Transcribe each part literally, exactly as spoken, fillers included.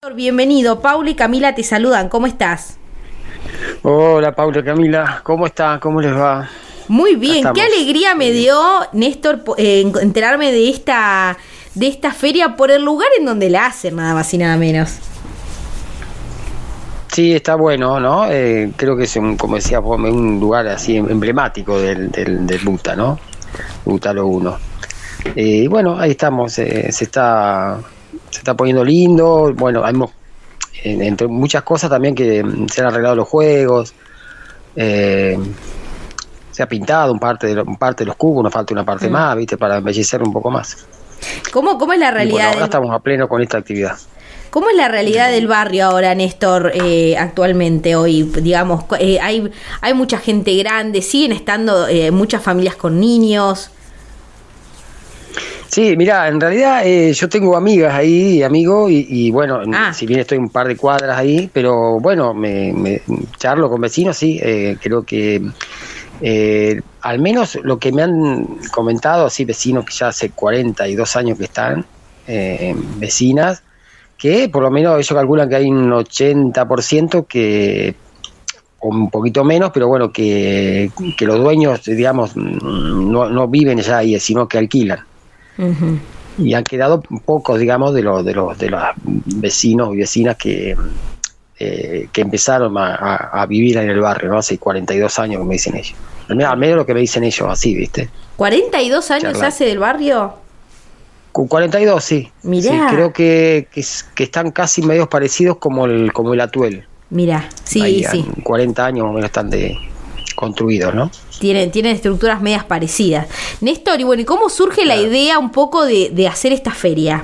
Bienvenido, Paula y Camila te saludan, ¿cómo estás? Hola Paula, Camila, ¿cómo está? ¿Cómo les va? Muy bien, qué alegría me dio, Néstor, eh, enterarme de esta, de esta feria por el lugar en donde la hacen, nada más y nada menos. Sí, está bueno, ¿no? Eh, creo que es, un, como decía vos, un lugar así emblemático del, del, del Buta, ¿no? Butalo uno. Y eh, bueno, ahí estamos, eh, se está se está poniendo lindo. Bueno, hay entre muchas cosas también que se han arreglado los juegos, eh, se ha pintado un parte de, un parte de los cubos, nos falta una parte mm. más, ¿viste? Para embellecer un poco más. ¿Cómo, cómo es la realidad? Bueno, ahora del... estamos a pleno con esta actividad. ¿Cómo es la realidad del barrio ahora, Néstor, eh, actualmente, hoy? Digamos, eh, hay, hay mucha gente grande, siguen estando eh, muchas familias con niños. Sí, mira, en realidad eh, yo tengo amigas ahí, amigos, y, y bueno, ah. si bien estoy un par de cuadras ahí, pero bueno, me, me charlo con vecinos, sí, eh, creo que eh, al menos lo que me han comentado, sí, vecinos que ya hace cuarenta y dos años que están, eh, vecinas, que por lo menos ellos calculan que hay un ochenta por ciento que, o un poquito menos, pero bueno, que, que los dueños, digamos, no, no viven ya ahí, sino que alquilan. Uh-huh. Y han quedado pocos, digamos, de los de los de los vecinos y vecinas que eh, que empezaron a, a, a vivir en el barrio, ¿no? Hace cuarenta y dos años, como dicen ellos. Al menos, al menos lo que me dicen ellos, así, ¿viste? ¿cuarenta y dos años Charla. hace del barrio? Con cuarenta y dos, sí. Mirá. Sí, creo que, que, que están casi medios parecidos como el como el Atuel. Mirá, sí, ahí, sí. cuarenta años más o menos están de construidos, ¿no? Tienen, tienen estructuras medias parecidas. Néstor, y bueno, ¿y cómo surge claro. la idea un poco de, de hacer esta feria?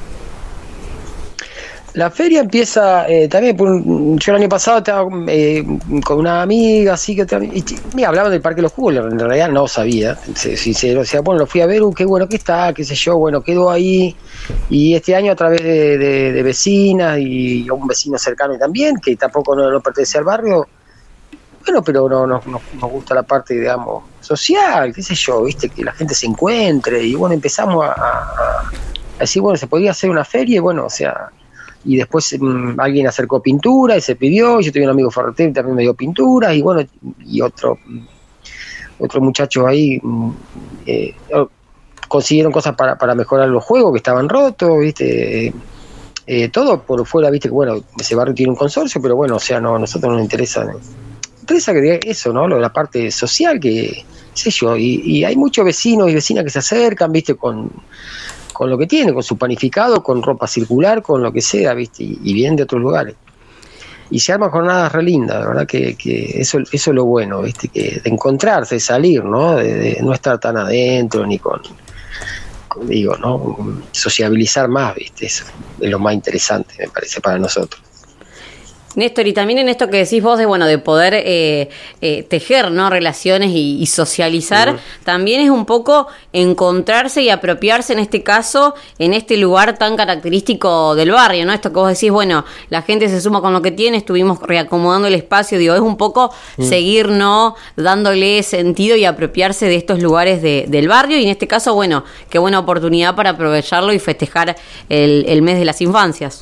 La feria empieza eh, también por un, yo el año pasado estaba eh, con una amiga, así que y, me hablaban del Parque de los Jugos, en realidad no sabía, sincero, o sea, bueno, lo fui a ver, uh, qué bueno que está, qué sé yo, bueno, quedó ahí, y este año a través de, de, de vecinas y un vecino cercano también, que tampoco no, no pertenece al barrio, bueno, pero no, no, no nos gusta la parte, digamos, social, qué sé yo, viste, que la gente se encuentre, y bueno, empezamos a, a, a decir, bueno, se podía hacer una feria, y bueno, o sea, y después um, alguien acercó pintura y se pidió, yo tenía un amigo ferretero también me dio pintura, y bueno, y otro otro muchacho ahí eh, consiguieron cosas para, para mejorar los juegos que estaban rotos, viste, eh, todo por fuera, viste, que bueno, ese barrio tiene un consorcio, pero bueno, o sea, no, a nosotros nos interesa, ¿no? Interesa que diga eso, ¿no? Lo de la parte social, que, sé yo, y, y hay muchos vecinos y vecinas que se acercan, viste, con, con lo que tienen, con su panificado, con ropa circular, con lo que sea, viste, y, y vienen de otros lugares. Y se arman jornadas re lindas, la verdad que, que eso, eso es lo bueno, viste, que de encontrarse, de salir, ¿no? De, de no estar tan adentro, ni con, con, digo, ¿no? Sociabilizar más, viste, eso es lo más interesante, me parece, para nosotros. Néstor, y también en esto que decís vos de bueno de poder eh, eh, tejer, ¿no?, relaciones y, y socializar, uh-huh. también es un poco encontrarse y apropiarse en este caso, en este lugar tan característico del barrio, ¿no? Esto que vos decís, bueno, la gente se suma con lo que tiene, estuvimos reacomodando el espacio, digo, es un poco uh-huh. seguir, ¿no?, dándole sentido y apropiarse de estos lugares de, del barrio, y en este caso, bueno, qué buena oportunidad para aprovecharlo y festejar el, el mes de las infancias.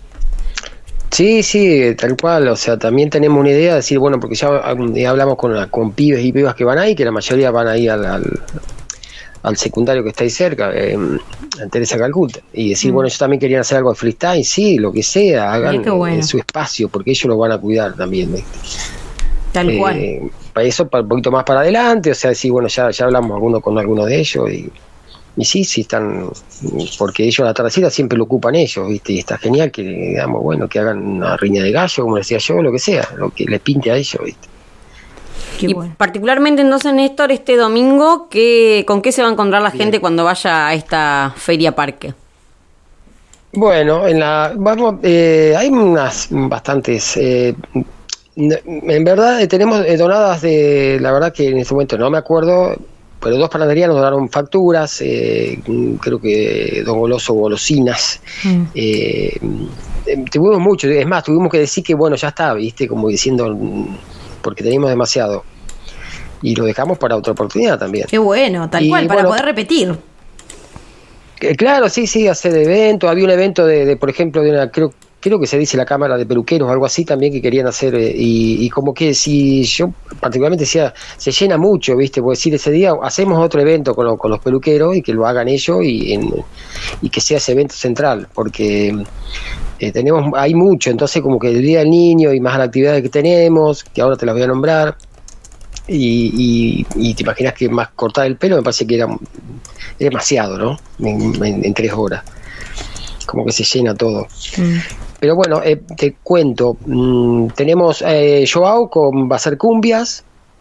Sí, sí, tal cual, o sea, también tenemos una idea de decir, bueno, porque ya, ya hablamos con, con pibes y pibas que van ahí, que la mayoría van ahí al, al, al secundario que está ahí cerca, eh, en Teresa Calcuta, y decir, mm. bueno, ellos también querían hacer algo de freestyle, sí, lo que sea, hagan bueno. en su espacio, porque ellos lo van a cuidar también, ¿viste? Tal eh, cual. Para eso, para un poquito más para adelante, o sea, decir, bueno, ya, ya hablamos alguno con alguno de ellos, y... Y sí, sí están, porque ellos la tardecita siempre lo ocupan ellos, ¿viste? Y está genial que, digamos, bueno, que hagan una riña de gallo, como decía yo, lo que sea, lo que les pinte a ellos, ¿viste? Qué y bueno. Particularmente entonces, Néstor, este domingo, ¿qué, ¿con qué se va a encontrar la gente Bien. cuando vaya a esta feria parque? Bueno, en la vamos, eh, hay unas bastantes... Eh, en verdad tenemos donadas de, la verdad que en este momento no me acuerdo... Pero dos panaderías nos donaron facturas, eh, creo que Don Goloso golosinas. Mm. Eh, tuvimos mucho, es más, tuvimos que decir que bueno, ya está, viste, como diciendo, porque teníamos demasiado. Y lo dejamos para otra oportunidad también. Qué bueno, tal y, cual, para bueno, poder repetir. Eh, claro, sí, sí, hacer eventos. Había un evento de, de por ejemplo, de una, creo creo que se dice la Cámara de Peluqueros o algo así también que querían hacer, eh, y, y como que si yo particularmente decía, se llena mucho, ¿viste? Porque decir ese día hacemos otro evento con, lo, con los peluqueros y que lo hagan ellos y, en, y que sea ese evento central, porque eh, tenemos hay mucho, entonces como que el Día del Niño y más las actividades que tenemos, que ahora te las voy a nombrar, y, y, y te imaginas que más cortar el pelo me parece que era, era demasiado, ¿no? En, en, en tres horas. Como que se llena todo. Mm. Pero bueno, eh, te cuento, mmm, tenemos eh, Joao con va a hacer cumbias,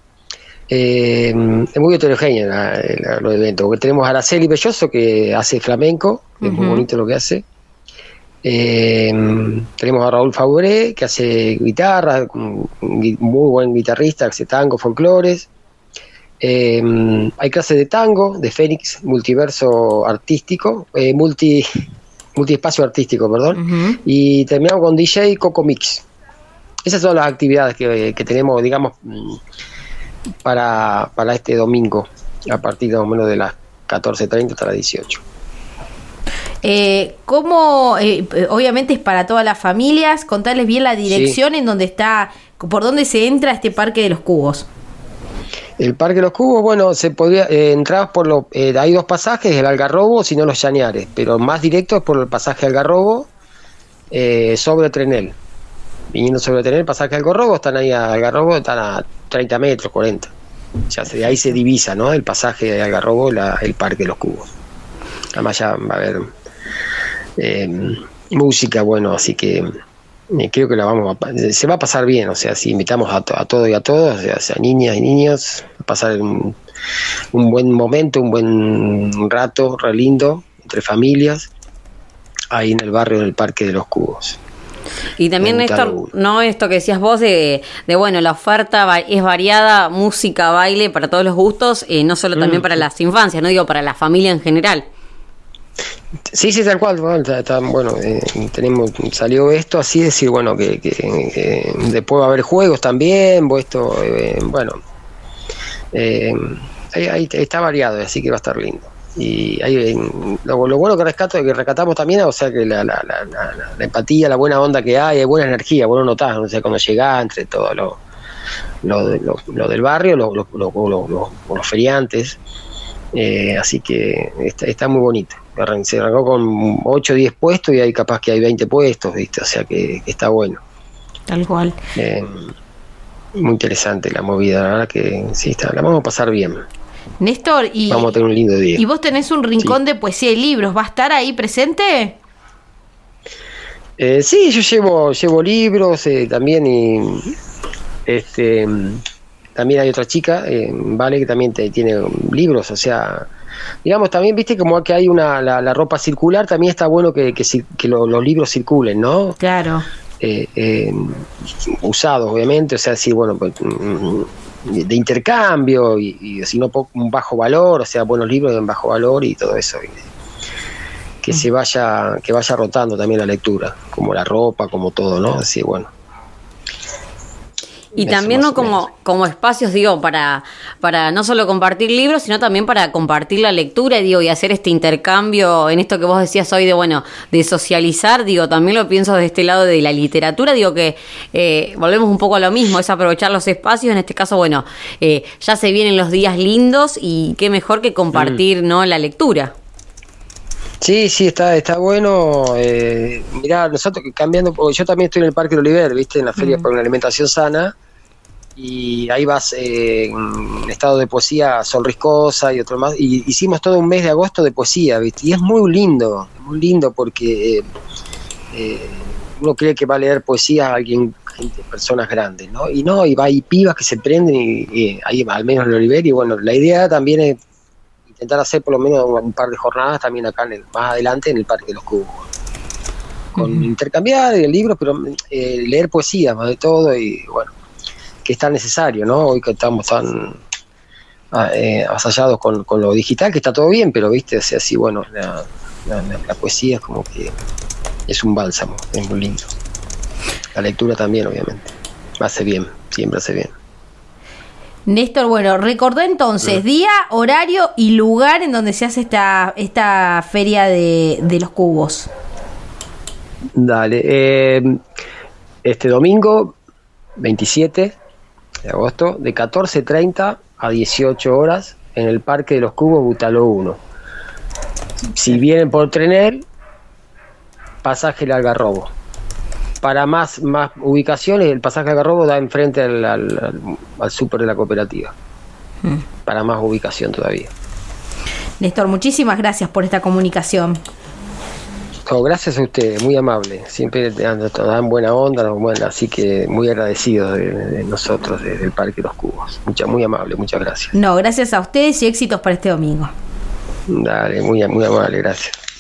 eh, es muy heterogéneo los eventos, porque tenemos a Araceli Belloso que hace flamenco, uh-huh. Es muy bonito lo que hace, eh, tenemos a Raúl Fauré que hace guitarra, muy buen guitarrista, que hace tango, folclores, eh, hay clases de tango, de Fénix, multiverso artístico, eh, multi... multiespacio artístico, perdón, uh-huh. Y terminamos con D J Coco Mix. Esas son las actividades que, que tenemos, digamos, para, para este domingo, a partir de más o menos de las catorce treinta hasta las dieciocho. Eh, ¿Cómo? Eh, obviamente es para todas las familias. Contarles bien la dirección, sí. En donde está, por dónde se entra a este Parque de los Cubos. El Parque de los Cubos, bueno, se podría eh, entrar por los, eh, hay dos pasajes, el Algarrobo, si no los Chañares, pero más directo es por el pasaje Algarrobo, eh, sobre Trenel. Viniendo sobre Trenel, pasaje Algarrobo, están ahí a Algarrobo, están a treinta metros, cuarenta. Ya se, ahí se divisa, ¿no? El pasaje de Algarrobo, la, el Parque de los Cubos. Además ya va a haber eh, música, bueno, así que eh, creo que la vamos a, se va a pasar bien, o sea, si invitamos a, to, a todos y a todos, o sea, a niñas y niños, a pasar un, un buen momento, un buen rato, re lindo, entre familias, ahí en el barrio del Parque de los Cubos. Y también, Néstor, no esto que decías vos de, de bueno, la oferta es variada, música, baile, para todos los gustos, eh, no solo también mm. para las infancias, no digo para la familia en general. Sí, sí, tal cual, bueno, está, está, bueno eh, tenemos, salió esto así, decir, bueno, que, que, que después va a haber juegos también, esto, eh, bueno, eh, ahí, ahí está variado, así que va a estar lindo. Y ahí, lo, lo bueno que rescato, que rescatamos también, o sea, que la, la, la, la, la empatía, la buena onda que hay, hay buena energía, bueno notás, o sea, cuando llegás entre todo lo, lo, lo, lo del barrio, lo, lo, lo, lo, lo, los feriantes, eh, así que está, está muy bonito. Se arrancó con ocho o diez puestos y hay capaz que hay veinte puestos, ¿viste? O sea que, que está bueno. Tal cual. Eh, muy interesante la movida, la verdad que sí, está, la vamos a pasar bien. Néstor, y, vamos a tener un lindo día. Y vos tenés un rincón sí. de poesía y libros, ¿va a estar ahí presente? Eh, sí, yo llevo llevo libros eh, también y este también hay otra chica, eh, Vale, que también te, tiene libros, o sea, digamos también, viste, como que hay una la, la ropa circular, también está bueno que, que, que lo, los libros circulen, ¿no? Claro. Eh, eh, usados, obviamente, o sea, sí, bueno, pues, de intercambio y, y si no un bajo valor, o sea, buenos libros de bajo valor y todo eso, y que mm. se vaya que vaya rotando también la lectura, como la ropa, como todo, ¿no? Así, bueno. Y también, ¿no? Como, como espacios, digo, para, para no solo compartir libros, sino también para compartir la lectura, digo, y hacer este intercambio en esto que vos decías hoy de, bueno, de socializar, digo, también lo pienso desde este lado de la literatura, digo que eh, volvemos un poco a lo mismo, es aprovechar los espacios, en este caso, bueno, eh, ya se vienen los días lindos y qué mejor que compartir, mm. ¿no? La lectura. Sí, sí, está está bueno. Eh, mirá, nosotros cambiando, yo también estoy en el Parque de Oliver, ¿viste? En la feria mm. por una alimentación sana. Y ahí vas eh, en estado de poesía Sol Riscosa y otro más, y hicimos todo un mes de agosto de poesía, ¿viste? Y es muy lindo, muy lindo porque eh, eh, uno cree que va a leer poesía a alguien, gente, personas grandes, ¿no? Y no, y va, hay pibas que se prenden y, y ahí al menos en el Oliver, y bueno, la idea también es intentar hacer por lo menos un par de jornadas también acá en el, más adelante en el Parque de los Cubos, con uh-huh. intercambiar el libro, pero eh, leer poesía más de todo, y bueno, que es tan necesario, ¿no? Hoy que estamos tan eh, avasallados con, con lo digital, que está todo bien, pero viste, o sea, sí, bueno, la, la, la poesía es como que es un bálsamo, es muy lindo. La lectura también, obviamente, hace bien, siempre hace bien. Néstor, bueno, recordá entonces mm. día, horario y lugar en donde se hace esta esta feria de, de los cubos. Dale. Eh, este domingo, veintisiete de agosto, de catorce treinta a dieciocho horas, en el Parque de los Cubos, Butaló uno. Si vienen por Trenel, pasaje El Algarrobo. Para más, más ubicaciones, el pasaje Algarrobo da enfrente al, al, al, al súper de la cooperativa. Mm. Para más ubicación todavía. Néstor, muchísimas gracias por esta comunicación. Oh, gracias a ustedes, muy amable. Siempre dan, dan buena onda, bueno, así que muy agradecidos de, de nosotros, de, del Parque Los Cubos. Mucha, muy amable, muchas gracias. No, gracias a ustedes y éxitos para este domingo. Dale, muy, muy amable, gracias.